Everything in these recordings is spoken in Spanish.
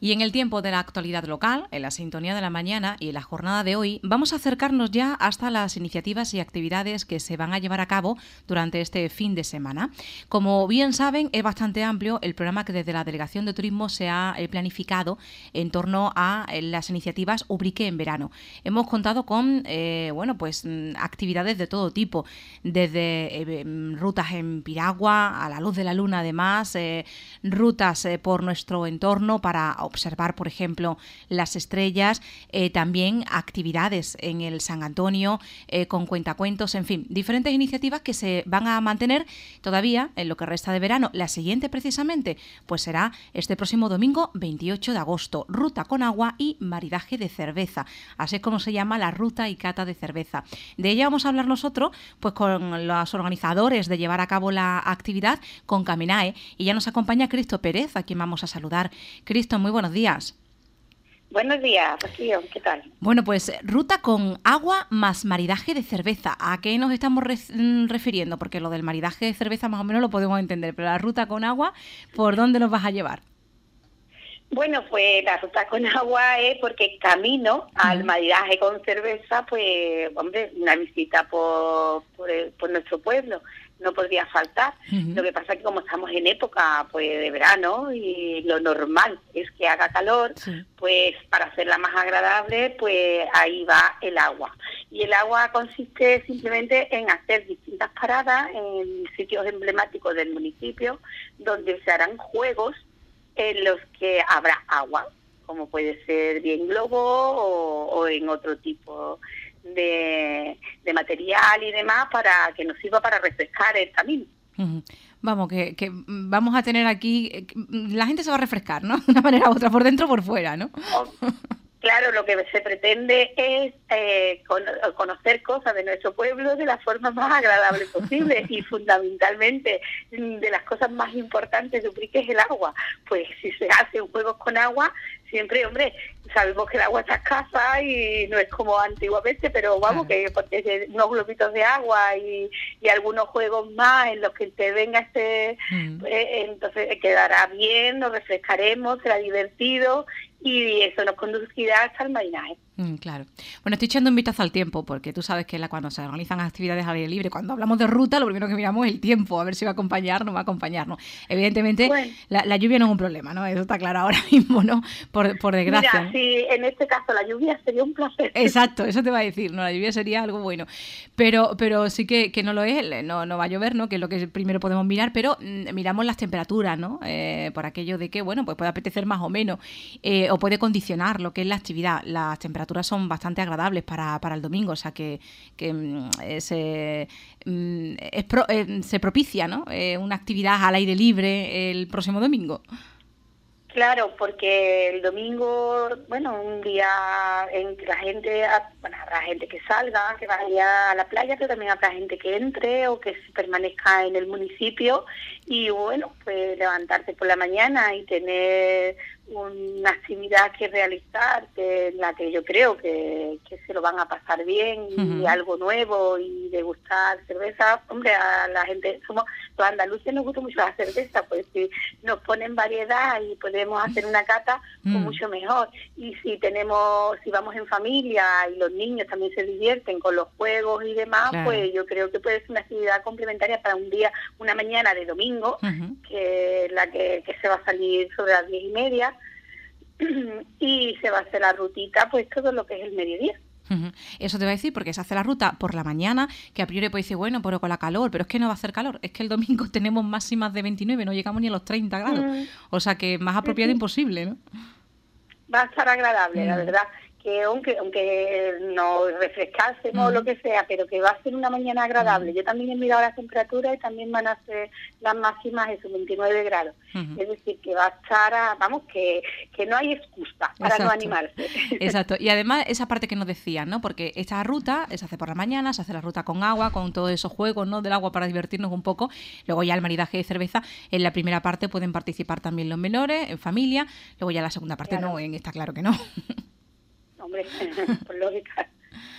Y en el tiempo de la actualidad local, en la sintonía de la mañana y en la jornada de hoy, vamos a acercarnos ya hasta las iniciativas y actividades que se van a llevar a cabo durante este fin de semana. Como bien saben, es bastante amplio el programa que desde la Delegación de Turismo se ha planificado en torno a las iniciativas Ubrique en verano. Hemos contado con actividades de todo tipo, desde rutas en piragua, a la luz de la luna además, rutas por nuestro entorno para observar, por ejemplo, las estrellas, también actividades en el San Antonio con cuentacuentos, en fin, diferentes iniciativas que se van a mantener todavía en lo que resta de verano. La siguiente precisamente pues será este próximo domingo 28 de agosto, ruta con agua y maridaje de cerveza, así es como se llama la ruta y cata de cerveza. De ella vamos a hablar nosotros pues con los organizadores de llevar a cabo la actividad, con Caminae, y ya nos acompaña Cristo Pérez, a quien vamos a saludar. Cristo, muy buenos días. Buenos días, Rocío, ¿qué tal? Bueno, pues ruta con agua más maridaje de cerveza. ¿A qué nos estamos refiriendo? Porque lo del maridaje de cerveza más o menos lo podemos entender, pero la ruta con agua, ¿por dónde nos vas a llevar? Bueno, pues la ruta con agua es porque camino al maridaje con cerveza, pues, hombre, una visita por nuestro pueblo no podría faltar. Lo que pasa es que como estamos en época pues de verano y lo normal es que haga calor, pues para hacerla más agradable, pues ahí va el agua. Y el agua consiste simplemente en hacer distintas paradas en sitios emblemáticos del municipio, donde se harán juegos en los que habrá agua, como puede ser bien globo o en otro tipo de material y demás, para que nos sirva para refrescar el camino. Vamos, que vamos a tener aquí, la gente se va a refrescar, ¿no? De una manera u otra, por dentro o por fuera, ¿no? Claro, lo que se pretende es conocer cosas de nuestro pueblo de la forma más agradable posible, y fundamentalmente de las cosas más importantes de Ubrique es el agua. Pues si se hacen juegos con agua, siempre, hombre, sabemos que el agua está escasa y no es como antiguamente, pero vamos, que porque unos globitos de agua y algunos juegos más en los que te venga entonces quedará bien, nos refrescaremos, será divertido y eso nos conducirá hasta el marinaje. Claro. Bueno, estoy echando un vistazo al tiempo, porque tú sabes que cuando se organizan actividades al aire libre, cuando hablamos de ruta, lo primero que miramos es el tiempo, a ver si va a acompañarnos, va a acompañarnos. Evidentemente, bueno, la lluvia no es un problema, ¿no? Eso está claro ahora mismo, ¿no? Por desgracia. Mira, sí, en este caso la lluvia sería un placer. Exacto, eso te va a decir, ¿no? La lluvia sería algo bueno. Pero sí que no lo es, no va a llover, ¿no? Que es lo que primero podemos mirar, pero miramos las temperaturas, ¿no? Por aquello de que, bueno, pues puede apetecer más o menos, o puede condicionar lo que es la actividad. Las temperaturas son bastante agradables para el domingo, o sea que se propicia, ¿no? Una actividad al aire libre el próximo domingo. Claro, porque el domingo, bueno, un día en que habrá gente que salga, que vaya a la playa, pero también habrá gente que entre o que permanezca en el municipio, y bueno, pues levantarse por la mañana y tener una actividad que realizar, en la que yo creo que se lo van a pasar bien, y algo nuevo, y degustar cerveza. Hombre, a la gente, los andaluces nos gusta mucho la cerveza, pues si nos ponen variedad y podemos hacer una cata, pues mucho mejor. Y si vamos en familia y los niños también se divierten con los juegos y demás, claro, pues yo creo que puede ser una actividad complementaria para un día, una mañana de domingo, que la que se va a salir sobre las 10:30, y se va a hacer la rutita pues todo lo que es el mediodía. Eso te va a decir, porque se hace la ruta por la mañana, que a priori puede decir, bueno, pero con la calor, pero es que no va a hacer calor, es que el domingo tenemos máximas de 29, no llegamos ni a los 30 grados, o sea que más apropiado imposible, ¿no? Va a estar agradable, la verdad, que aunque no refrescásemos o lo que sea, pero que va a ser una mañana agradable. Yo también he mirado las temperaturas y también van a ser las máximas de 29 grados. Es decir, que va a estar, que no hay excusa para no animarse. Exacto. Y además esa parte que nos decían, ¿no? Porque esta ruta se hace por la mañana, se hace la ruta con agua, con todos esos juegos, ¿no? Del agua para divertirnos un poco. Luego ya el maridaje de cerveza. En la primera parte pueden participar también los menores, en familia. Luego ya la segunda parte claro. No, está claro que no. Hombre, por lógica.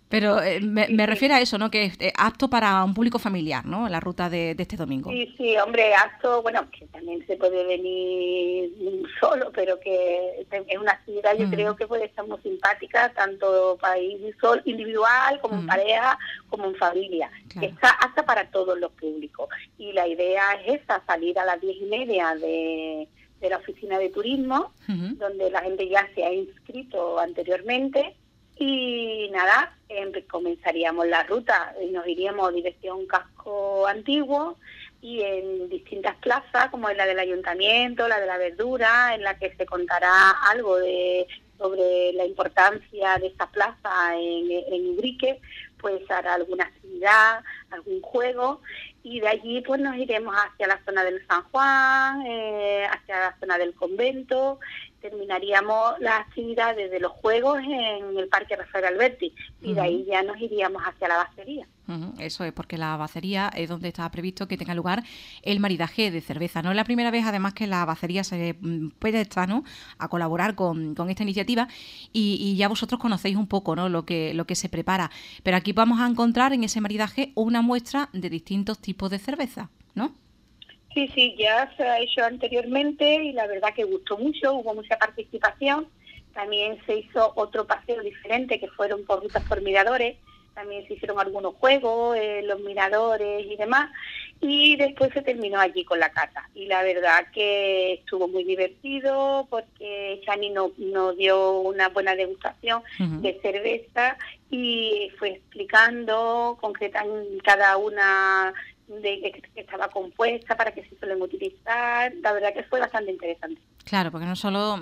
Pero me refiero a eso, ¿no? Que es apto para un público familiar, ¿no? La ruta de este domingo. Sí, hombre, apto, bueno, que también se puede venir solo, pero que es una actividad, yo creo que puede estar muy simpática, tanto para ir solo, individual, como en pareja, como en familia. Claro. Está apta para todos los públicos. Y la idea es esa, salir a las 10:30 de la oficina de turismo, donde la gente ya se ha inscrito anteriormente. Y nada, comenzaríamos la ruta y nos iríamos dirección Casco Antiguo y en distintas plazas, como es la del Ayuntamiento, la de la Verdura, en la que se contará algo sobre la importancia de esta plaza en Ubrique, pues hará alguna actividad, algún juego, y de allí pues nos iremos hacia la zona del San Juan, hacia la zona del convento. Terminaríamos las actividades de los juegos en el Parque Rafael Alberti y de ahí ya nos iríamos hacia la bacería. Eso es, porque la bacería es donde está previsto que tenga lugar el maridaje de cerveza. No es la primera vez, además, que la bacería se presta, ¿no?, a colaborar con esta iniciativa y ya vosotros conocéis un poco, ¿no?, lo que se prepara. Pero aquí vamos a encontrar en ese maridaje una muestra de distintos tipos de cerveza, ¿no? Sí, ya se ha hecho anteriormente y la verdad que gustó mucho, hubo mucha participación. También se hizo otro paseo diferente que fueron por rutas por miradores. También se hicieron algunos juegos, los miradores y demás, y después se terminó allí con la cata. Y la verdad que estuvo muy divertido porque Chani nos dio una buena degustación de cerveza y fue explicando concretamente cada una de que estaba compuesta, para qué se suelen utilizar. La verdad que fue bastante interesante. Claro, porque no solo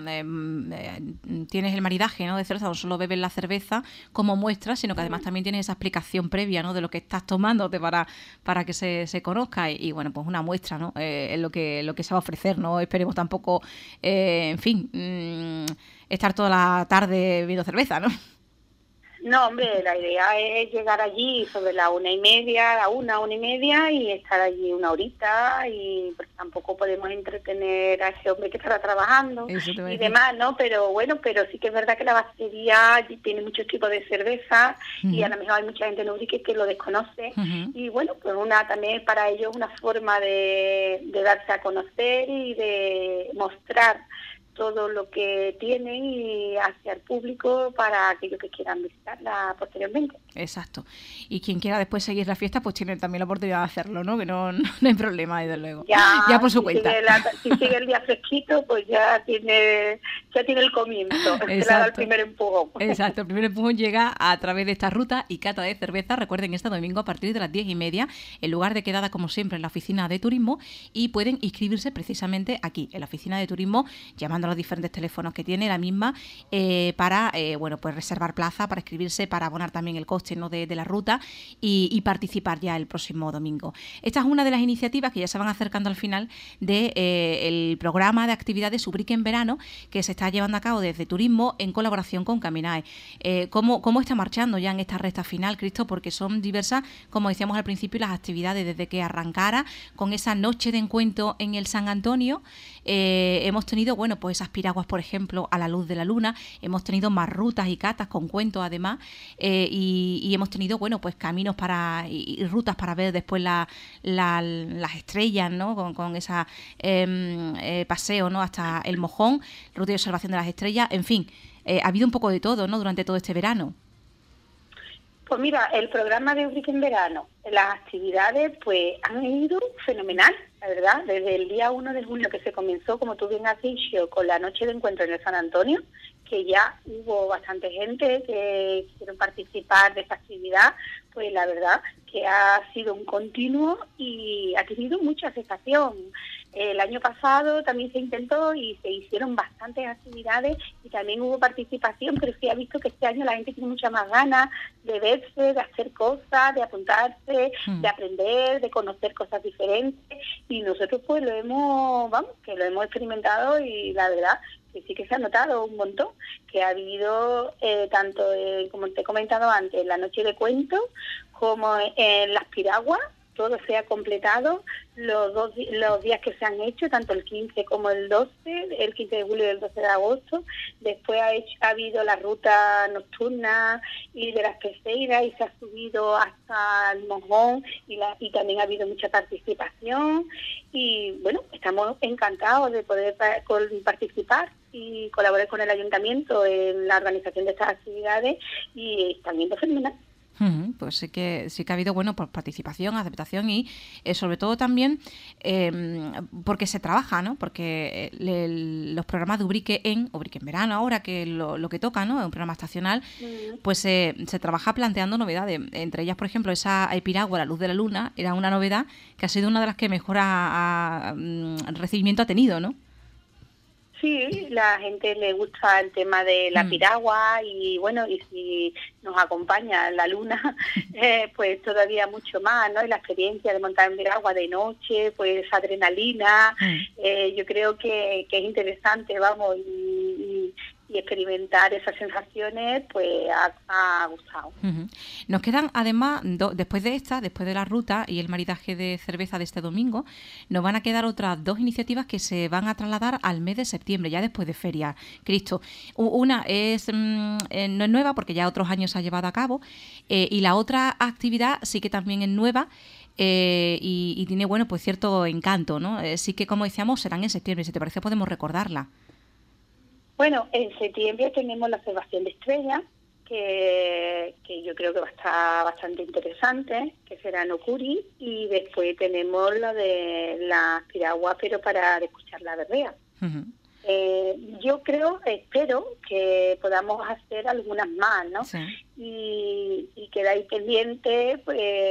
tienes el maridaje, ¿no?, de cerveza, no solo bebes la cerveza como muestra, sino que además también tienes esa explicación previa, ¿no?, de lo que estás tomándote para que se conozca y bueno, pues una muestra, ¿no?, es lo que se va a ofrecer. No esperemos tampoco, estar toda la tarde bebiendo cerveza, ¿no? No, hombre, la idea es llegar allí sobre la 1:30, a una y media, y estar allí una horita, y porque tampoco podemos entretener a ese hombre que estará trabajando y demás, ¿no? Pero bueno, pero sí que es verdad que la batería tiene muchos tipos de cerveza y a lo mejor hay mucha gente en Ubrique que lo desconoce y bueno, pues también para ellos una forma de darse a conocer y de mostrar todo lo que tienen y hacia el público para aquellos que quieran visitarla posteriormente. Exacto. Y quien quiera después seguir la fiesta, pues tiene también la oportunidad de hacerlo, ¿no? Que no hay problema, desde luego. Ya por su cuenta. Si sigue el día fresquito, pues ya tiene el comienzo. Se le da el primer empujón. Exacto, el primer empujón llega a través de esta ruta y cata de cerveza. Recuerden, este domingo a partir de las 10:30, el lugar de quedada, como siempre, en la oficina de turismo, y pueden inscribirse precisamente aquí, en la oficina de turismo, llamando a los diferentes teléfonos que tiene la misma, para pues reservar plaza, para inscribirse, para abonar también el coste, ¿no?, de la ruta y participar ya el próximo domingo. Esta es una de las iniciativas que ya se van acercando al final del programa de actividades Ubrique en verano, que se está llevando a cabo desde Turismo en colaboración con Caminae. ¿Cómo está marchando ya en esta recta final, Cristo? Porque son diversas, como decíamos al principio, las actividades desde que arrancara con esa noche de encuentro en el San Antonio. Hemos tenido, pues esas piraguas, por ejemplo, a la luz de la luna. Hemos tenido más rutas y catas con cuentos, además, y hemos tenido, pues caminos y rutas para ver después las estrellas, ¿no?, con esa paseo, ¿no?, hasta el Mojón, ruta de observación de las estrellas. En fin, ha habido un poco de todo, ¿no?, durante todo este verano. Pues mira, el programa de Ubrique en verano, las actividades pues han ido fenomenal, la verdad, desde el día 1 de junio que se comenzó, como tú bien has dicho, con la noche de encuentro en el San Antonio, que ya hubo bastante gente que quisieron participar de esta actividad, pues la verdad que ha sido un continuo y ha tenido mucha aceptación. El año pasado también se intentó y se hicieron bastantes actividades y también hubo participación, pero sí ha visto que este año la gente tiene mucha más ganas de verse, de hacer cosas, de apuntarse, de aprender, de conocer cosas diferentes, y nosotros pues lo hemos experimentado y la verdad que sí que se ha notado un montón, que ha habido tanto, como te he comentado antes, la noche de cuentos como en las piraguas, todo se ha completado, los días que se han hecho, tanto el 15 como el 12, el 15 de julio y el 12 de agosto. Después ha habido la ruta nocturna y de las Peseiras y se ha subido hasta el Mojón y también ha habido mucha participación. Y bueno, estamos encantados de poder participar y colaborar con el ayuntamiento en la organización de estas actividades y también de fenomenal. Pues sí que ha habido pues participación, aceptación y sobre todo también porque se trabaja, ¿no? Porque los programas de Ubrique en verano ahora, que lo que toca, ¿no? Es un programa estacional, pues se trabaja planteando novedades. Entre ellas, por ejemplo, esa piragua, la luz de la luna, era una novedad que ha sido una de las que mejor recibimiento ha tenido, ¿no? Sí, la gente le gusta el tema de la piragua y bueno, y si nos acompaña la luna, pues todavía mucho más, ¿no? Y la experiencia de montar en piragua de noche, pues adrenalina, yo creo que es interesante, vamos, y experimentar esas sensaciones, pues ha gustado. Nos quedan además, después de la ruta y el maridaje de cerveza de este domingo, nos van a quedar otras 2 iniciativas que se van a trasladar al mes de septiembre, ya después de Feria Cristo. Una es no es nueva porque ya otros años se ha llevado a cabo, y la otra actividad sí que también es nueva, y tiene, bueno, pues cierto encanto, ¿no? Sí que, como decíamos, serán en septiembre. Si te parece, podemos recordarla. Bueno, en septiembre tenemos la observación de estrellas, que yo creo que va a estar bastante interesante, que será en Ocuri, y después tenemos lo de la piragua, pero para escuchar la berrea. Yo espero que podamos hacer algunas más, ¿no? Sí. Y quedáis pendiente,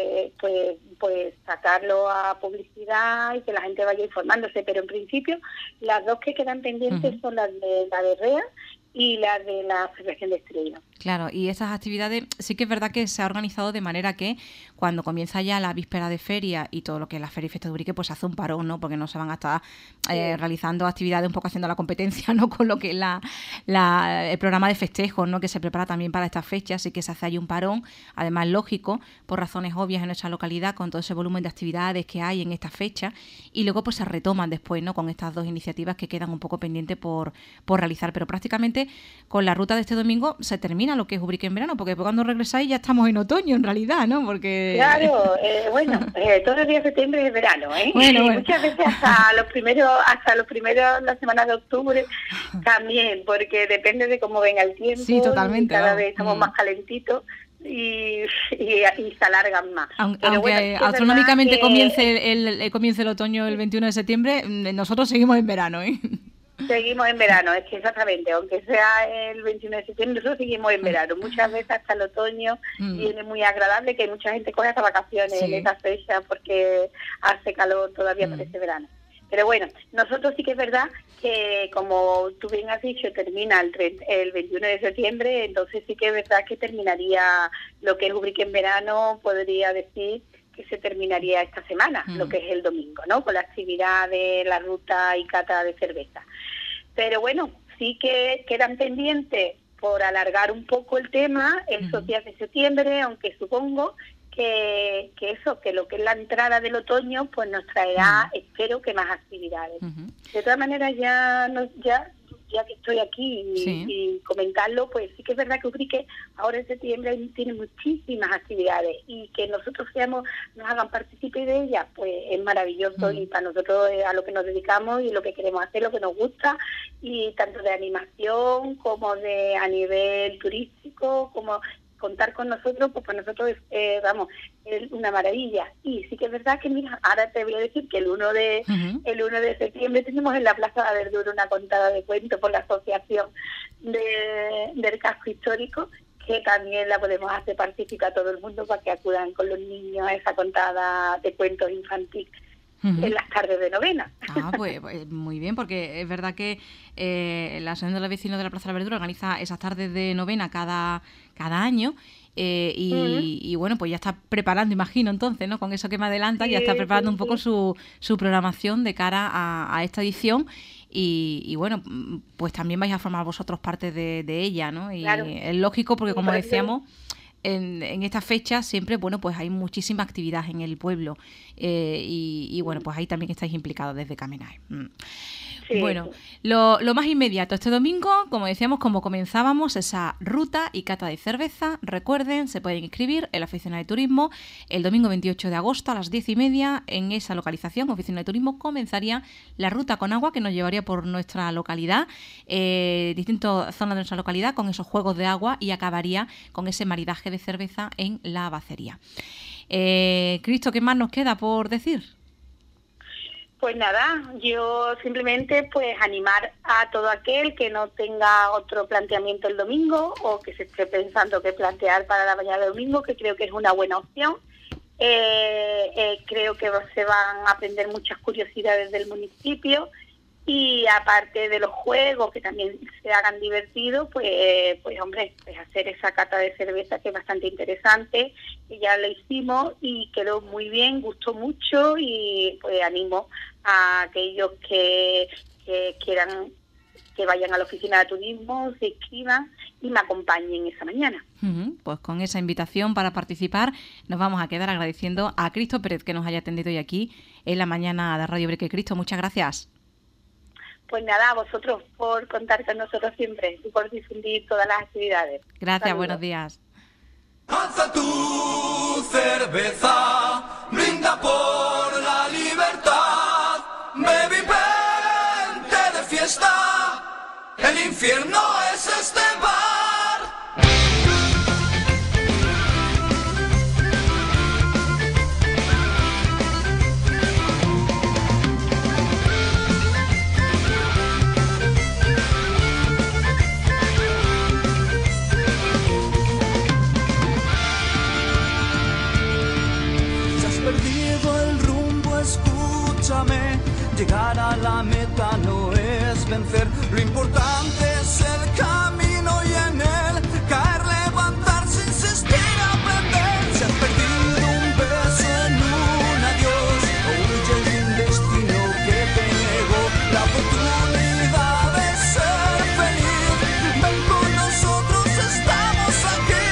pues sacarlo a publicidad y que la gente vaya informándose, pero en principio las 2 que quedan pendientes son las de la berrea y las de la observación de estrellas. Claro, y esas actividades sí que es verdad que se ha organizado de manera que cuando comienza ya la víspera de feria y todo lo que es la Feria y Fiesta de Ubrique, pues hace un parón, ¿no? Porque no se van a estar realizando actividades, un poco haciendo la competencia, ¿no? Con lo que es el programa de festejos, ¿no? Que se prepara también para estas fechas, así que se hace ahí un parón, además lógico, por razones obvias en nuestra localidad, con todo ese volumen de actividades que hay en esta fecha, y luego pues se retoman después, ¿no? Con estas 2 iniciativas que quedan un poco pendientes por realizar, pero prácticamente con la ruta de este domingo se termina lo que es Ubrique en verano, porque cuando regresáis ya estamos en otoño en realidad, ¿no? Porque claro, todos los días de septiembre es verano, ¿eh? Bueno. Muchas veces hasta los primeros, la semana de octubre también, porque depende de cómo venga el tiempo. Sí, totalmente. Cada vez estamos más calentitos y se alargan más. Aunque bueno, astronómicamente comience el otoño el 21 de septiembre, nosotros seguimos en verano, ¿eh? Seguimos en verano, es que exactamente, aunque sea el 21 de septiembre, nosotros seguimos en verano. Muchas veces hasta el otoño viene muy agradable, que mucha gente coge hasta vacaciones en esa fecha porque hace calor, todavía parece verano. Pero bueno, nosotros sí que es verdad que, como tú bien has dicho, termina el 21 de septiembre, entonces sí que es verdad que terminaría lo que es Ubrique en verano, podría decir que se terminaría esta semana, lo que es el domingo, ¿no? Con la actividad de la ruta y cata de cerveza. Pero bueno, sí que quedan pendientes por alargar un poco el tema esos días de septiembre, aunque supongo que lo que es la entrada del otoño pues nos traerá, espero, que más actividades. De todas maneras, ya que estoy aquí y comentarlo, pues sí que es verdad que Ubrique ahora en septiembre tiene muchísimas actividades y que nosotros nos hagan partícipe de ellas, pues es maravilloso y para nosotros es a lo que nos dedicamos y lo que queremos hacer, lo que nos gusta, y tanto de animación como a nivel turístico, como contar con nosotros, pues para nosotros es una maravilla. Y sí que es verdad que, mira, ahora te voy a decir que el 1 de septiembre tenemos en la Plaza de la Verdura una contada de cuentos por la Asociación del Casco Histórico, que también la podemos hacer participar a todo el mundo para que acudan con los niños a esa contada de cuentos infantiles en las tardes de novena. Pues muy bien, porque es verdad que la Asociación de los Vecinos de la Plaza de la Verdura organiza esas tardes de novena cada año. Y bueno, pues ya está preparando, imagino, entonces, ¿no? Con eso que me adelanta, ya está preparando un poco su programación de cara a esta edición. Y bueno, pues también vais a formar vosotros parte de ella, ¿no? Y claro, es lógico porque, como decíamos, en esta fecha siempre, bueno, pues hay muchísima actividad en el pueblo y bueno, pues ahí también estáis implicados desde Camenae. Sí, Bueno, sí. lo más inmediato este domingo, como decíamos, como comenzábamos, esa ruta y cata de cerveza. Recuerden, se pueden inscribir en la Oficina de Turismo el domingo 28 de agosto a las 10:30 en esa localización. Oficina de Turismo comenzaría la ruta con agua que nos llevaría por nuestra localidad, distintas zonas de nuestra localidad con esos juegos de agua y acabaría con ese maridaje de cerveza en la Bacería. Cristo, ¿qué más nos queda por decir? Pues nada, yo simplemente pues animar a todo aquel que no tenga otro planteamiento el domingo o que se esté pensando qué plantear para la mañana del domingo, que creo que es una buena opción. Creo que se van a aprender muchas curiosidades del municipio y aparte de los juegos que también se hagan divertidos, pues hombre, pues hacer esa cata de cerveza que es bastante interesante, que ya lo hicimos y quedó muy bien, gustó mucho y pues animo a aquellos que quieran que vayan a la oficina de turismo, se inscriban y me acompañen esa mañana. Pues con esa invitación para participar nos vamos a quedar agradeciendo a Cristo Pérez que nos haya atendido hoy aquí en la mañana de Radio Breque. Cristo, muchas gracias. Pues nada, a vosotros por contar con nosotros siempre y por difundir todas las actividades. Gracias, Saludos. buenos días. Alza tu cerveza, brinda por la libertad, baby, vente de fiesta, el infierno es este bar. Llegar a la meta no es vencer, lo importante es el camino y en él caer, levantarse, insistir, aprender. Si has perdido un beso en un adiós, o huye de un destino que te negó la oportunidad de ser feliz, ven con nosotros, estamos aquí.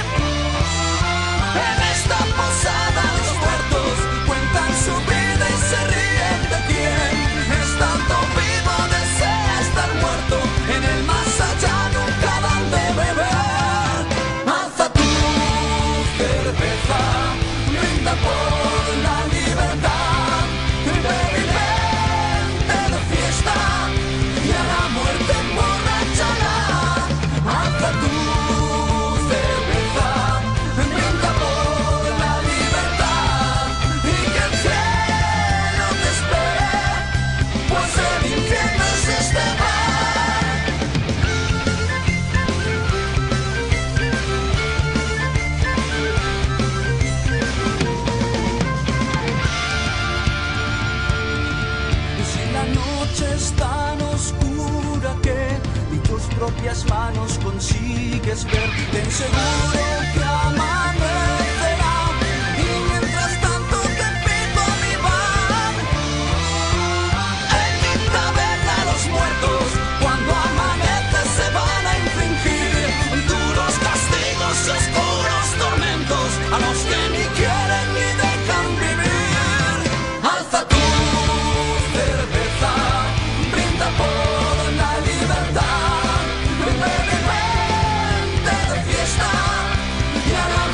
En esta posada los muertos cuentan su vida y se ríen de quién. Estando vivo desea estar muerto, en el más allá nunca dan de beber. Alza tu cerveza, brinda por la libertad, baby, vente de fiesta y a la muerte emborrachará. Alza tu cerveza, brinda por la libertad y que el cielo te espere, pues el infierno es este bar. Y si la noche es tan oscura que ni tus propias manos consigues ver, ten seguro que amanecerá. Y mientras tanto te invito a mi bar. En mi taberna los muertos cuando amanece se van a infringir duros castigos y oscuros tormentos a los que ni quieren ni dejan vivir. Alza tu cerveza, brinda por la libertad, baby, vente de fiesta y a la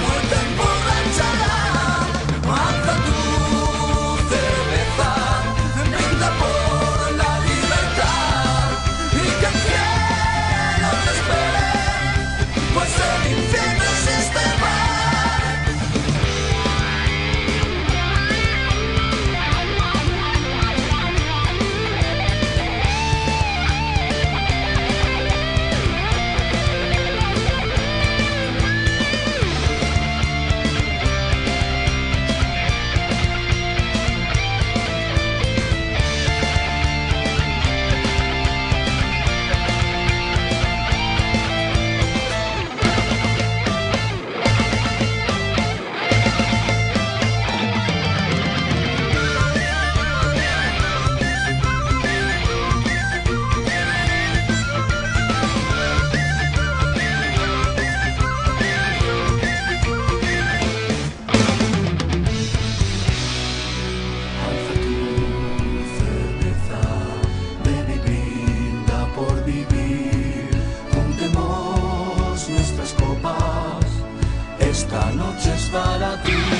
para ti.